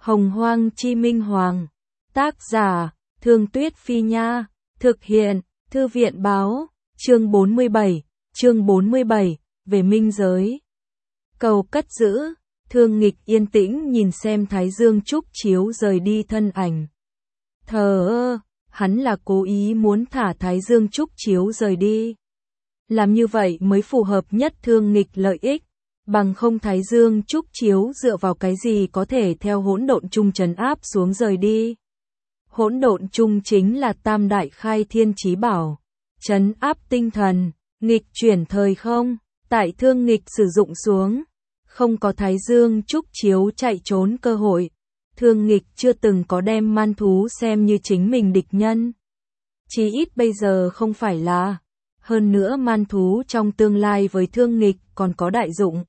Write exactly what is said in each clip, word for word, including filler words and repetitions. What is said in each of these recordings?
Hồng Hoang Chi Minh Hoàng. Tác giả, Thương Tuyết Phi Nha. Thực hiện, Thư viện Báo. Chương bốn mươi bảy. Chương bốn mươi bảy. Về minh giới. Cầu cất giữ. Thương Nghịch yên tĩnh nhìn xem Thái Dương Trúc Chiếu rời đi thân ảnh. Thờ ơ, hắn là cố ý muốn thả Thái Dương Trúc Chiếu rời đi. Làm như vậy mới phù hợp nhất Thương Nghịch lợi ích. Bằng không Thái Dương Trúc Chiếu dựa vào cái gì có thể theo hỗn độn chung trấn áp xuống rời đi. Hỗn độn chung chính là tam đại khai thiên chí bảo, trấn áp tinh thần, nghịch chuyển thời không, tại Thương Nghịch sử dụng xuống, không có Thái Dương Trúc Chiếu chạy trốn cơ hội. Thương Nghịch chưa từng có đem man thú xem như chính mình địch nhân. Chí ít bây giờ không phải là. Hơn nữa man thú trong tương lai với Thương Nghịch còn có đại dụng.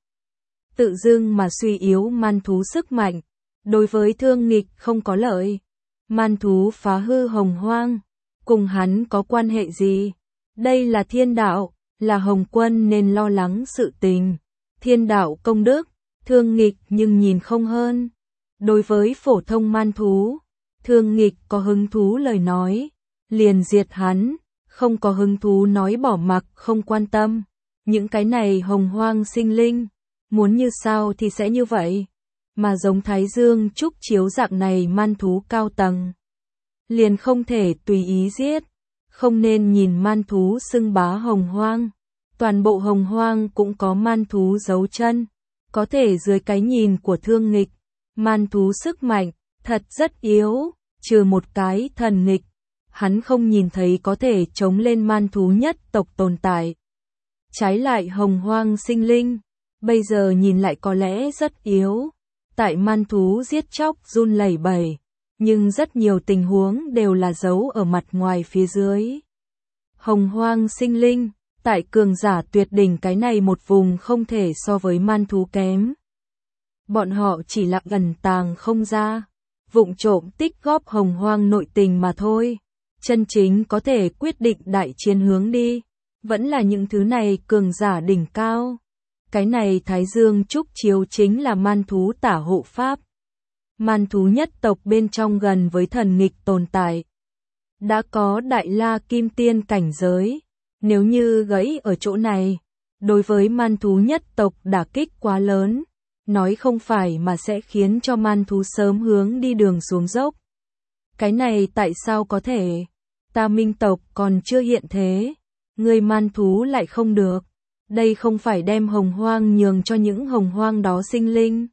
Tự dưng mà suy yếu man thú sức mạnh, đối với Thương Nghịch không có lợi. Man thú phá hư hồng hoang, cùng hắn có quan hệ gì? Đây là thiên đạo, là Hồng Quân nên lo lắng sự tình. Thiên đạo công đức, Thương Nghịch nhưng nhìn không hơn. Đối với phổ thông man thú, Thương Nghịch có hứng thú lời nói, liền diệt hắn, không có hứng thú nói bỏ mặc không quan tâm. Những cái này hồng hoang sinh linh, muốn như sao thì sẽ như vậy. Mà giống Thái Dương Trúc Chiếu dạng này man thú cao tầng, liền không thể tùy ý giết, không nên nhìn man thú xưng bá hồng hoang. Toàn bộ hồng hoang cũng có man thú giấu chân, có thể dưới cái nhìn của Thương Nghịch, man thú sức mạnh, thật rất yếu, trừ một cái thần nghịch, hắn không nhìn thấy có thể chống lên man thú nhất tộc tồn tại. Trái lại hồng hoang sinh linh, bây giờ nhìn lại có lẽ rất yếu, tại man thú giết chóc run lẩy bẩy, nhưng rất nhiều tình huống đều là giấu ở mặt ngoài phía dưới. Hồng hoang sinh linh, tại cường giả tuyệt đỉnh cái này một vùng không thể so với man thú kém. Bọn họ chỉ là ẩn tàng không ra, vụng trộm tích góp hồng hoang nội tình mà thôi. Chân chính có thể quyết định đại chiến hướng đi, vẫn là những thứ này cường giả đỉnh cao. Cái này Thái Dương Trúc Chiếu chính là man thú tả hộ pháp. Man thú nhất tộc bên trong gần với thần nghịch tồn tại. Đã có đại la kim tiên cảnh giới, nếu như gãy ở chỗ này, đối với man thú nhất tộc đả kích quá lớn, nói không phải mà sẽ khiến cho man thú sớm hướng đi đường xuống dốc. Cái này tại sao có thể? Ta minh tộc còn chưa hiện thế, người man thú lại không được. Đây không phải đem hồng hoang nhường cho những hồng hoang đó sinh linh.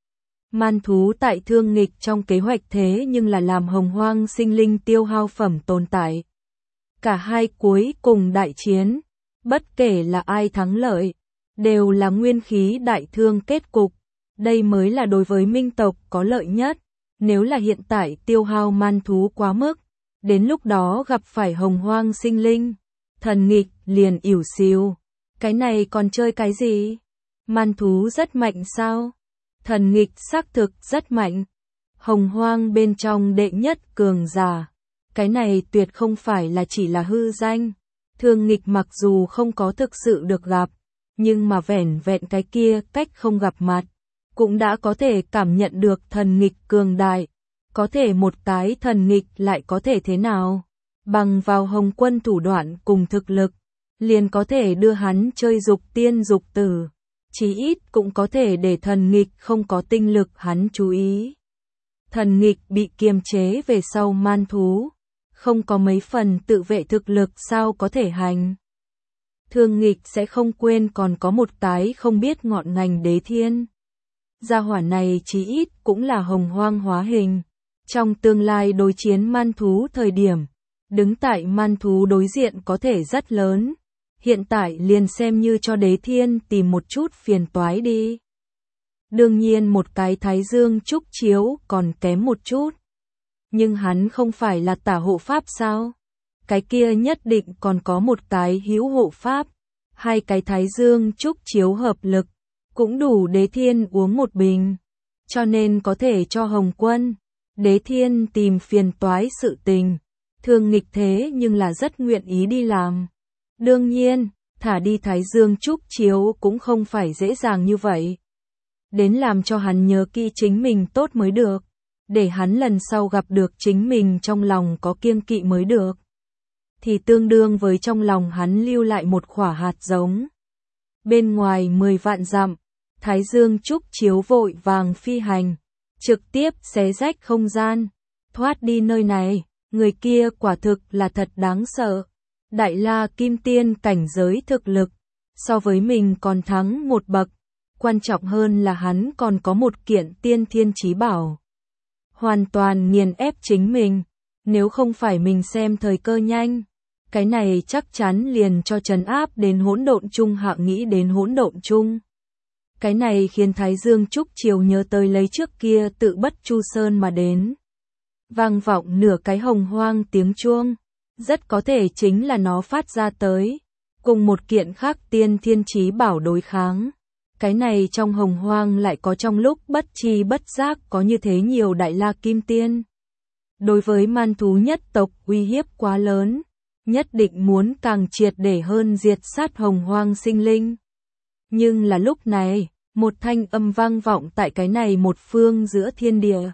Man thú tại Thương Nghịch trong kế hoạch thế nhưng là làm hồng hoang sinh linh tiêu hao phẩm tồn tại. Cả hai cuối cùng đại chiến, bất kể là ai thắng lợi, đều là nguyên khí đại thương kết cục. Đây mới là đối với minh tộc có lợi nhất. Nếu là hiện tại tiêu hao man thú quá mức, đến lúc đó gặp phải hồng hoang sinh linh, thần nghịch liền ỉu xìu. Cái này còn chơi cái gì? Man thú rất mạnh sao? Thần nghịch xác thực rất mạnh. Hồng hoang bên trong đệ nhất cường giả. Cái này tuyệt không phải là chỉ là hư danh. Thương Nghịch mặc dù không có thực sự được gặp, nhưng mà vẻn vẹn cái kia cách không gặp mặt, cũng đã có thể cảm nhận được thần nghịch cường đại. Có thể một cái thần nghịch lại có thể thế nào? Bằng vào Hồng Quân thủ đoạn cùng thực lực, liền có thể đưa hắn chơi dục tiên dục tử. Chí ít cũng có thể để thần nghịch không có tinh lực hắn chú ý. Thần nghịch bị kiềm chế về sau man thú, không có mấy phần tự vệ thực lực sao có thể hành. Thương Nghịch sẽ không quên còn có một cái không biết ngọn ngành đế thiên. Gia hỏa này chí ít cũng là hồng hoang hóa hình. Trong tương lai đối chiến man thú thời điểm, đứng tại man thú đối diện có thể rất lớn. Hiện tại liền xem như cho đế thiên tìm một chút phiền toái đi. Đương nhiên một cái Thái Dương Trúc Chiếu còn kém một chút. Nhưng hắn không phải là tả hộ pháp sao? Cái kia nhất định còn có một cái hữu hộ pháp. Hai cái Thái Dương Trúc Chiếu hợp lực, cũng đủ đế thiên uống một bình. Cho nên có thể cho Hồng Quân, đế thiên tìm phiền toái sự tình. Thương Nghịch thế nhưng là rất nguyện ý đi làm. Đương nhiên, thả đi Thái Dương Trúc Chiếu cũng không phải dễ dàng như vậy. Đến làm cho hắn nhớ kỹ chính mình tốt mới được. để hắn lần sau gặp được chính mình trong lòng có kiêng kỵ mới được. Thì tương đương với trong lòng hắn lưu lại một quả hạt giống. Bên ngoài mười vạn dặm, Thái Dương Trúc Chiếu vội vàng phi hành, trực tiếp xé rách không gian, thoát đi nơi này. Người kia quả thực là thật đáng sợ. Đại La Kim Tiên cảnh giới thực lực, so với mình còn thắng một bậc. Quan trọng hơn là hắn còn có một kiện tiên thiên chí bảo. Hoàn toàn nghiền ép chính mình. Nếu không phải mình xem thời cơ nhanh, cái này chắc chắn liền cho trấn áp đến hỗn độn chung hạ nghĩ đến hỗn độn chung. Cái này khiến Thái Dương Trúc Chiếu nhớ tới lấy trước kia tự Bất Chu Sơn mà đến. Vang vọng nửa cái hồng hoang tiếng chuông, rất có thể chính là nó phát ra tới, cùng một kiện khác tiên thiên chí bảo đối kháng. Cái này trong hồng hoang lại có trong lúc bất chi bất giác có như thế nhiều Đại La Kim Tiên. Đối với man thú nhất tộc uy hiếp quá lớn, nhất định muốn càng triệt để hơn diệt sát hồng hoang sinh linh. Nhưng là lúc này, một thanh âm vang vọng tại cái này một phương giữa thiên địa.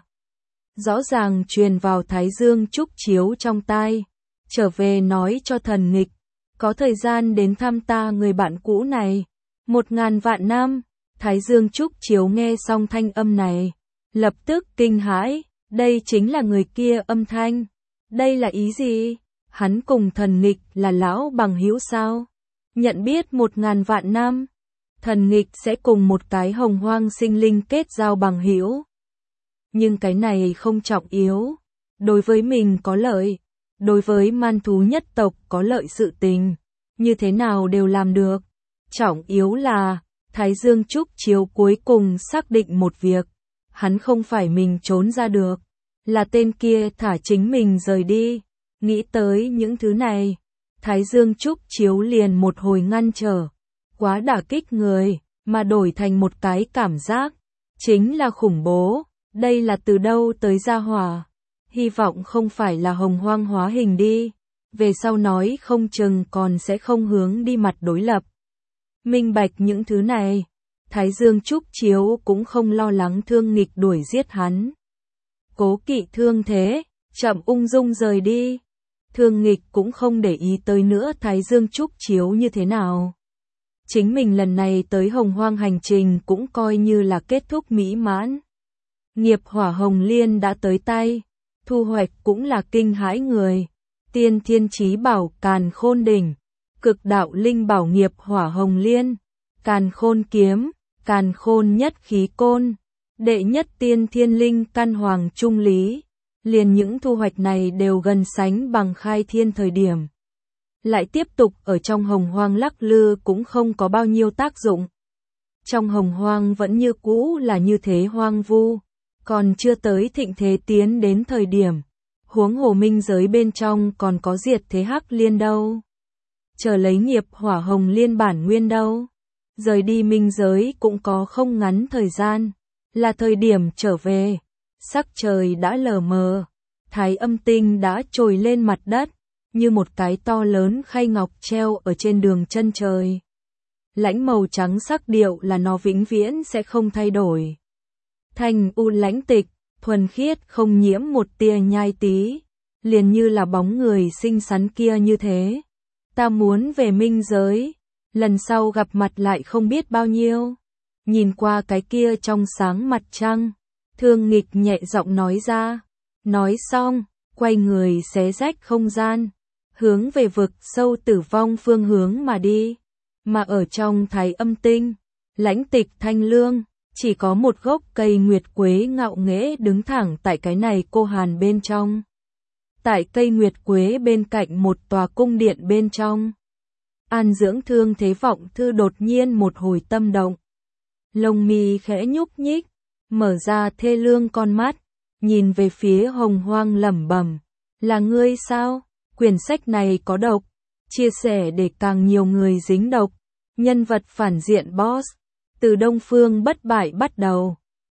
Rõ ràng truyền vào Thái Dương Trúc Chiếu trong tai, trở về nói cho Thần Nghịch, có thời gian đến thăm ta người bạn cũ này, một ngàn vạn năm. Thái Dương Trúc Chiếu nghe xong thanh âm này, lập tức kinh hãi, đây chính là người kia âm thanh, đây là ý gì? Hắn cùng Thần Nghịch là lão bằng hữu sao? Nhận biết một ngàn vạn năm, Thần Nghịch sẽ cùng một cái hồng hoang sinh linh kết giao bằng hữu. Nhưng cái này không trọng yếu, đối với mình có lợi, đối với man thú nhất tộc có lợi sự tình, như thế nào đều làm được. Trọng yếu là, Thái Dương Trúc Chiếu cuối cùng xác định một việc, hắn không phải mình trốn ra được, là tên kia thả chính mình rời đi. Nghĩ tới những thứ này, Thái Dương Trúc Chiếu liền một hồi ngăn trở, quá đả kích người, mà đổi thành một cái cảm giác, chính là khủng bố. Đây là từ đâu tới gia hỏa? Hy vọng không phải là hồng hoang hóa hình đi, về sau nói không chừng còn sẽ không hướng đi mặt đối lập. Minh bạch những thứ này, Thái Dương Trúc Chiếu cũng không lo lắng Thương Nghịch đuổi giết hắn. Cố kỵ thương thế, chậm ung dung rời đi. Thương Nghịch cũng không để ý tới nữa Thái Dương Trúc Chiếu như thế nào. Chính mình lần này tới hồng hoang hành trình cũng coi như là kết thúc mỹ mãn. Nghiệp hỏa hồng liên đã tới tay, thu hoạch cũng là kinh hãi người. Tiên thiên chí bảo Càn Khôn Đỉnh, cực đạo linh bảo nghiệp hỏa hồng liên, Càn Khôn kiếm, Càn Khôn nhất khí côn, đệ nhất tiên thiên linh căn hoàng trung lý. Liền những thu hoạch này đều gần sánh bằng khai thiên thời điểm. Lại tiếp tục ở trong hồng hoang lắc lư cũng không có bao nhiêu tác dụng. Trong hồng hoang vẫn như cũ là như thế hoang vu, còn chưa tới thịnh thế tiến đến thời điểm. Huống hồ minh giới bên trong còn có diệt thế hắc liên đâu. Chờ lấy nghiệp hỏa hồng liên bản nguyên đâu. Rời đi minh giới cũng có không ngắn thời gian, là thời điểm trở về. Sắc trời đã lờ mờ, Thái Âm tinh đã trồi lên mặt đất, như một cái to lớn khay ngọc treo ở trên đường chân trời. Lãnh màu trắng sắc điệu là nó vĩnh viễn sẽ không thay đổi. Thanh u lãnh tịch, thuần khiết không nhiễm một tia nhai tí, liền như là bóng người xinh xắn kia như thế. Ta muốn về minh giới, lần sau gặp mặt lại không biết bao nhiêu. Nhìn qua cái kia trong sáng mặt trăng, Thương Nghịch nhẹ giọng nói ra. Nói xong, quay người xé rách không gian, hướng về vực sâu tử vong phương hướng mà đi. Mà ở trong Thái Âm tinh, lãnh tịch thanh lương, chỉ có một gốc cây nguyệt quế ngạo nghễ đứng thẳng tại cái này cô hàn bên trong. Tại cây nguyệt quế bên cạnh một tòa cung điện bên trong, An dưỡng thương thế vọng thư đột nhiên một hồi tâm động. Lông mi khẽ nhúc nhích, mở ra thê lương con mắt, nhìn về phía hồng hoang lẩm bẩm, là ngươi sao? Quyển sách này có độc, chia sẻ để càng nhiều người dính độc. Nhân vật phản diện boss, từ Đông Phương bất bại bắt đầu,